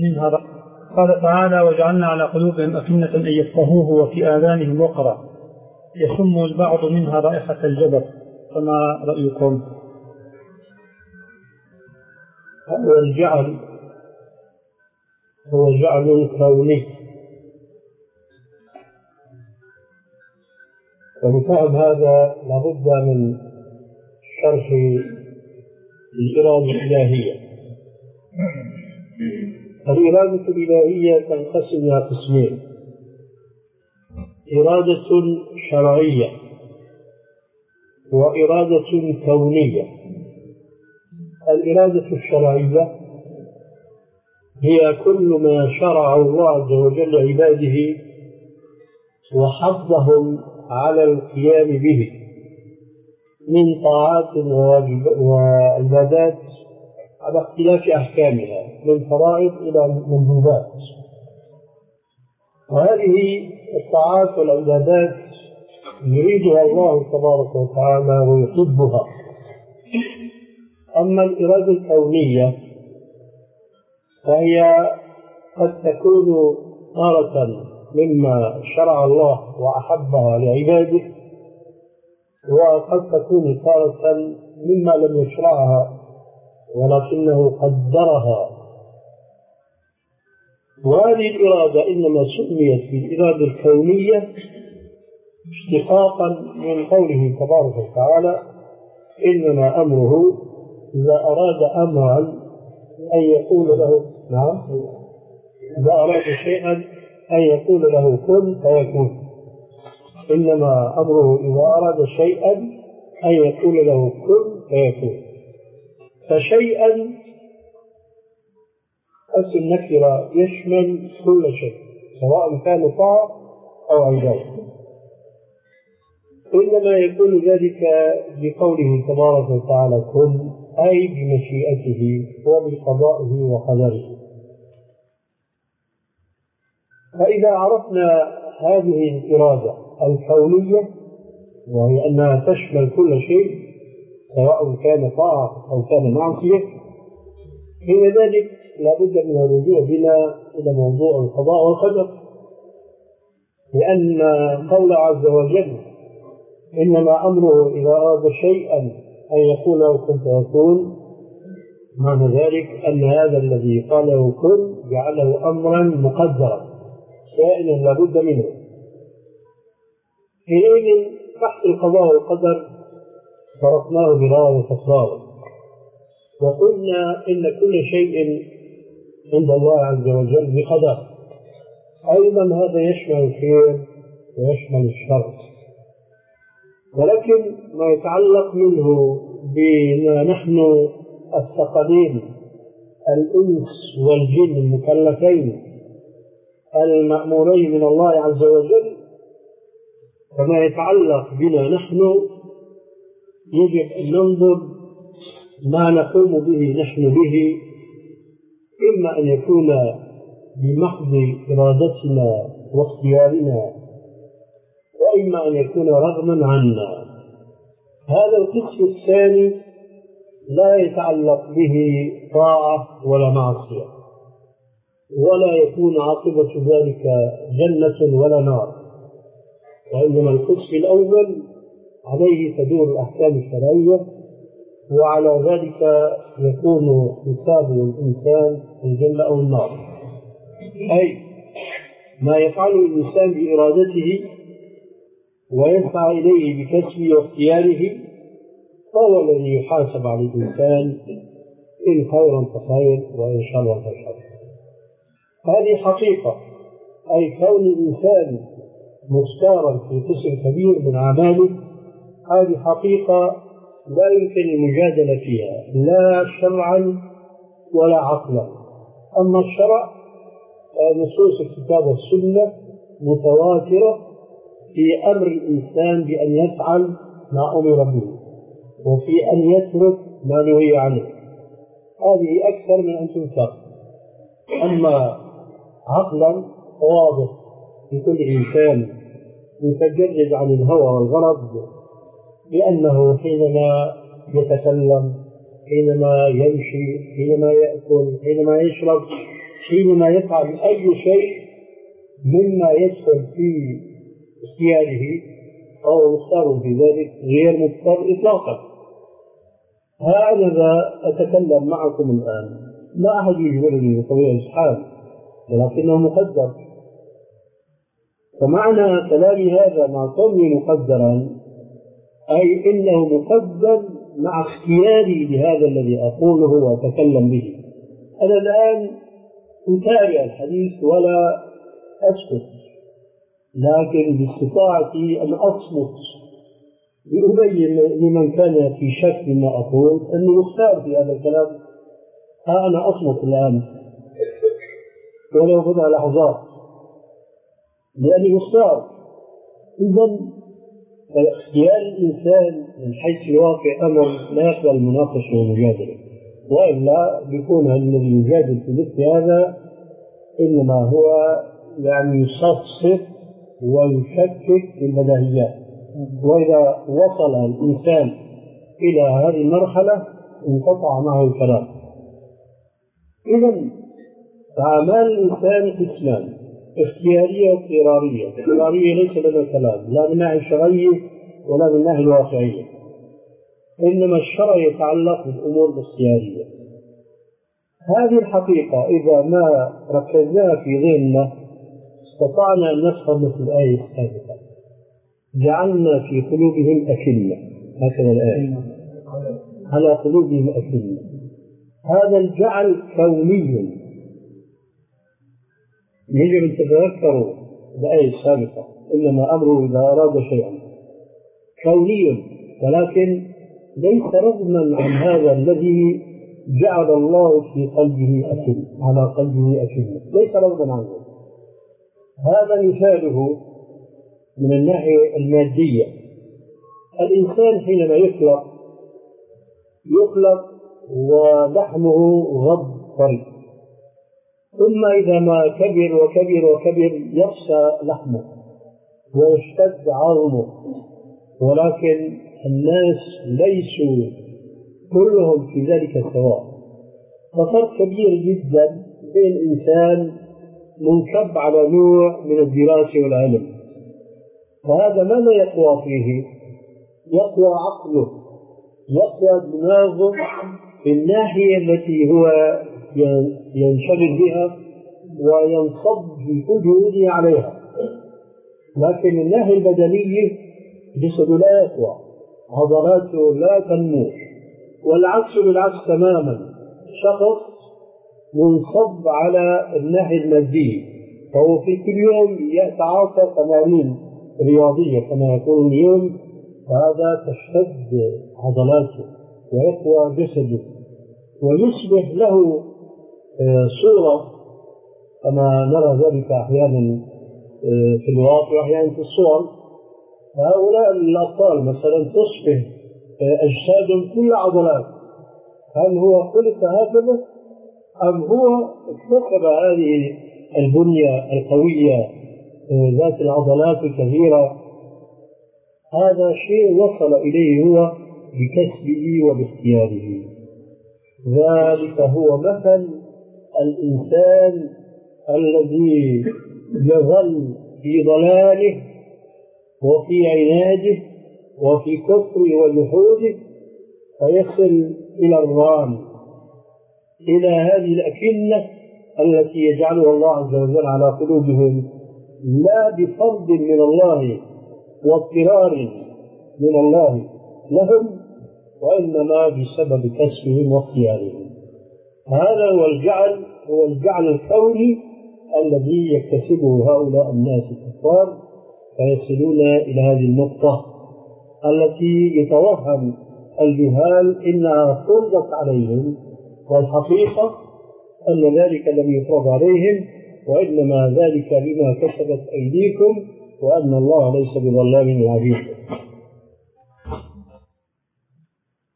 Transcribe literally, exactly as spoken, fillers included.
منها ر... قال تعالى وجعلنا على قلوبهم أكنة أن يفقهوه وفي آذانهم وقرا يشم البعض منها رائحة الجبر، فما رأيكم؟ هو الجعل هو جعل كوني، ومثال هذا لابد من شرح الإرادة الإلهية. الإرادة الإلهية تنقسم إلى قسمين: إرادة شرعية وإرادة كونية. الإرادة الشرعية هي كل ما شرع الله عز وجل لعباده وحضهم على القيام به من طاعات وعبادات على اختلاف أحكامها، من فرائض إلى مندوبات. وهذه الطاعات والعبادات يريدها الله تبارك وتعالى ويحبها. أما الإرادة الكونية فهي قد تكون تارة مما شرع الله وأحبها لعباده، وقد تكون تارة مما لم يشرعها ولكنه قدرها. وهذه الإرادة إنما سميت بالإرادة الكونية اشتقاقا من قوله تبارك وتعالى: إنما أمره إذا أراد أمرا أن يقول له نعم إذا أراد شيئا أن يقول له كن فيكون. إنما أمره إذا أراد شيئا أن يقول له كن فيكون. فشيئا اسم النكرة يشمل كل شيء سواء كان طاعة أو عبادة، إنما يكون ذلك بقوله تبارك وتعالى كن، أي بمشيئته وبقضائه وقدره. فإذا عرفنا هذه الإرادة الكونية وهي أنها تشمل كل شيء سواء كان طاعة أو كان معصية، حين ذلك لابد من الرجوع بنا إلى موضوع القضاء والقدر، لأن قول عز وجل إنما أمره إذا أراد شيئا أن يقول له كن فيكون، معنى ذلك أن هذا الذي قاله كن جعله أمرا مقدرا كائنا لابد منه. حينئذ بحث القضاء والقدر فرقناه مرارا وتكرارا، وقلنا إن كل شيء عند الله عز وجل بقدر. أيضا هذا يشمل الخير ويشمل الشر، ولكن ما يتعلق منه بما نحن الثقلين الإنس والجن المكلفين المأمورين من الله عز وجل، فما يتعلق بنا نحن يجب أن ننظر ما نقوم به نحن به، إما أن يكون بمحض إرادتنا واختيارنا، وإما أن يكون رغما عنا. هذا القسم الثاني لا يتعلق به طاعة ولا معصية، ولا يكون عاقبة ذلك جنة ولا نار، وإنما القسم الأول عليه تدور الأحكام الشرعية، وعلى ذلك يكون حساب الإنسان الجنة أو النار. أي ما يفعله الإنسان بإرادته ويسعى إليه بكسبه واختياره فهو الذي يحاسب على الإنسان، إن خيرا فخير وإن شرا فشر. هذه حقيقة، أي كون الإنسان مختارا في قسم كبير من أعماله، هذه حقيقة لا يمكن المجادلة فيها لا شرعا ولا عقلا. أما الشرع نصوص الكتاب والسنة متواترة في أمر الإنسان بأن يفعل ما أمر به وفي أن يترك ما نهي عنه، هذه أكثر من أن تنكر. أما عقلا واضح لكل إنسان متجرد عن الهوى والغرض، لأنه حينما يتكلم، حينما يمشي، حينما يأكل، حينما يشرب، حينما يفعل أي شيء مما يدخل في اختياره أو مختار في ذلك غير مضطر إطلاقا. هكذا أتكلم معكم الآن، لا أحد يجبرني بطبيعة الحال، ولكنه مقدر. فمعنى كلامي هذا مع كوني مقدرا أي إنه مقدر مع اختياري لهذا الذي أقوله وأتكلم به. أنا الآن أتابع الحديث ولا أسكت، لكن باستطاعتي أن أصمت لأبين لمن كان في شك مما أقول أني مختار في هذا الكلام. ها أنا أصمت الآن ولو بضع لحظات لأني مختار. إذن اختيار الإنسان من حيث الواقع أمر لا يقبل المناقشة والمجادلة، وإلا بيكون الذي يجادل في مثل هذا إنما هو يعني يصفصف ويشكك في البديهيات. وإذا وصل الإنسان إلى هذه المرحلة انقطع معه الكلام. إذن أعمال الإنسان قسمان: اختيارية واضطرارية. الاضطرارية ليس لنا كلام لا من الناحية الشرعية ولا من الناحية الواقعية، إنما الشرع يتعلق بالأمور الاختيارية. هذه الحقيقة إذا ما ركزناها في ذهننا استطعنا أن نفهم مثل الآية السابقة: جعلنا في قلوبهم أكنة، هكذا الآية، على قلوبهم أكنة. هذا الجعل كوني، يجب أن تتذكروا الآية السابقة: إنما أمره إذا أراد شيئا كوني، ولكن ليس رغما عن هذا الذي جعل الله في قلبه أكنة، على قلبه أكنة، ليس رغما عنه. هذا مثاله من الناحية المادية. الإنسان حينما يخلق يخلق ولحمه غض طري، ثم إذا ما كبر وكبر وكبر يقسى لحمه ويشتد عظمه. ولكن الناس ليسوا كلهم في ذلك سواء، ففرق كبير جدا بين إنسان منكب على نوع من الدراسة والعلم، فهذا ماذا يقوى فيه؟ يقوى عقله، يقوى دماغه في الناحية التي هو ينشغل بها وينصب بوجوده عليها. لكن الناحية البدنية جسده لا يقوى، عضلاته لا تنمو. والعكس بالعكس تماما، شخص منصب على الناحية المادية فهو في كل يوم يتعاطى تمارين رياضية كما يقول اليوم، فهذا تشتد عضلاته ويقوى جسده ويصبح له صورة كما نرى ذلك أحيانا في الواقع وأحيانا في الصور. هؤلاء الأبطال مثلا تصبح أجسادهم كل عضلات. هل هو خلق هكذا أم هو اكتسب هذه البنية القوية ذات العضلات الكثيرة؟ هذا شيء وصل إليه هو بكسبه وباختياره. ذلك هو مثل الإنسان الذي يظل في ضلاله وفي عناده وفي كفره وجحوده فيصل إلى الرام، إلى هذه الأكنة التي يجعلها الله عز وجل على قلوبهم، لا بفرض من الله واضطرار من الله لهم، وإنما بسبب كسبهم واختيارهم. هذا هو الجعل، هو الجعل الكوني الذي يكتسبه هؤلاء الناس الكفار فيصلون إلى هذه النقطة التي يتوهم الجهال إنها فرضت عليهم، والحقيقة أن ذلك لم يفرض عليهم، وإنما ذلك بما كسبت أيديكم، وأن الله ليس بظلام للعبيد.